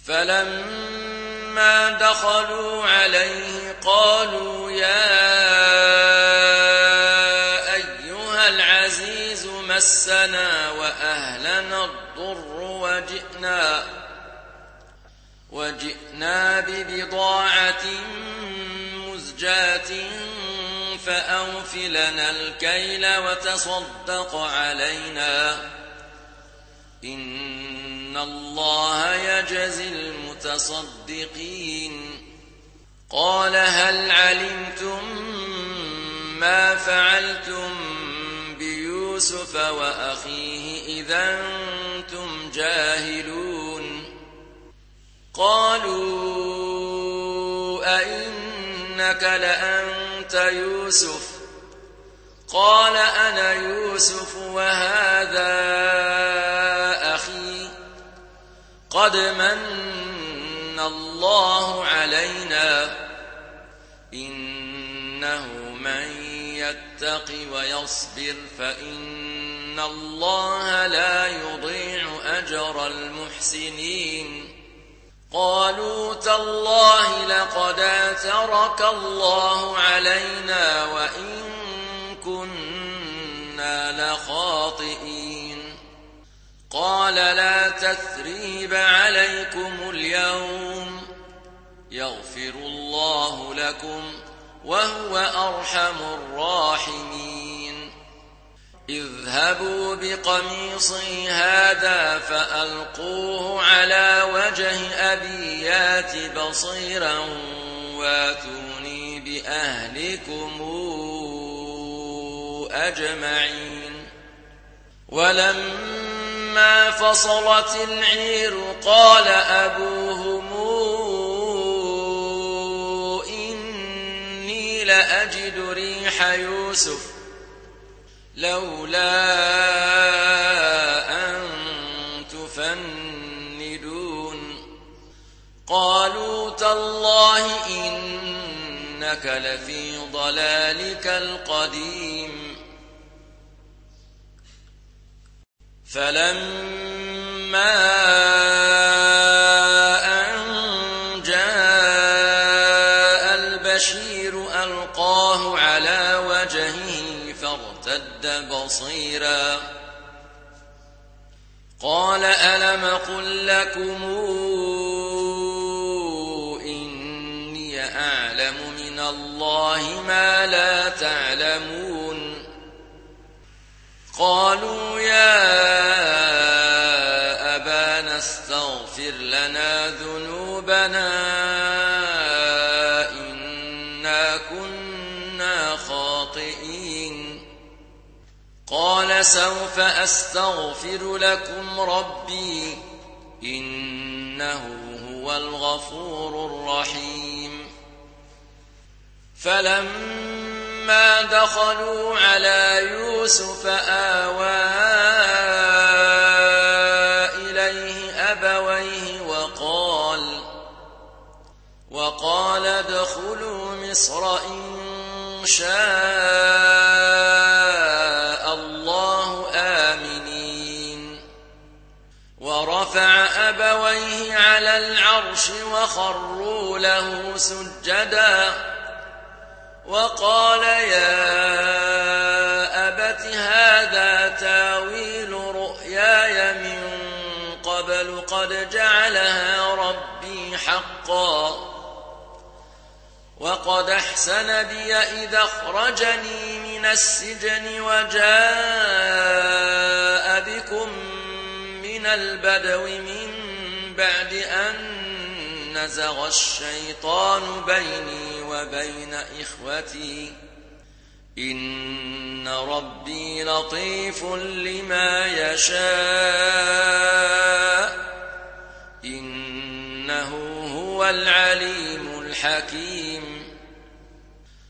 فلما دخلوا عليه قالوا يا أيها العزيز مسنا وأهلنا الضر وجئنا ببضاعة مزجاة فأوف لنا الكيل وتصدق علينا إن الله يجزي المتصدقين. قال هل علمتم ما فعلتم بيوسف وأخيه إذا أنتم جاهلون؟ قالوا أئنك لأنت يوسف؟ قال أنا يوسف وهذا أخي قد من الله علينا إنه من يتق ويصبر فإن الله لا يضيع أجر المحسنين. قالوا تالله لقد آثرك الله علينا وإن كنا لخاطئين. قال لا تثريب عليكم اليوم يغفر الله لكم وهو أرحم الراحمين. اذهبوا بقميصي هذا فألقوه على وجه أبي يات بصيرا واتوني بأهلكم أجمعين. ولما فصلت العير قال أبوهم إني لأجد ريح يوسف لولا أن تفندون. قالوا تالله إنك لفي ضلالك القديم. فلما أن جاء البشير ألقاه على وجهه فارتد بصيرا قال ألم قل لكم إني أعلم من الله ما لا تعلمون. قالوا يا أبانا استغفر لنا ذنوبنا إنا كنا خاطئين. قال سوف أستغفر لكم ربي إنه هو الغفور الرحيم. فلما دخلوا على يوسف آوى إليه أبويه وقال ادخلوا مصر إن شاء الله آمنين. ورفع أبويه على العرش وخروا له سجدا وقال يا أبت هذا تاويل رؤياي من قبل قد جعلها ربي حقا وقد أحسن بي إذا أخرجني من السجن وجاء بكم من البدو من بعد أن نزغ الشيطان بيني وبين إخوتي إن ربي لطيف لما يشاء إنه هو العليم الحكيم.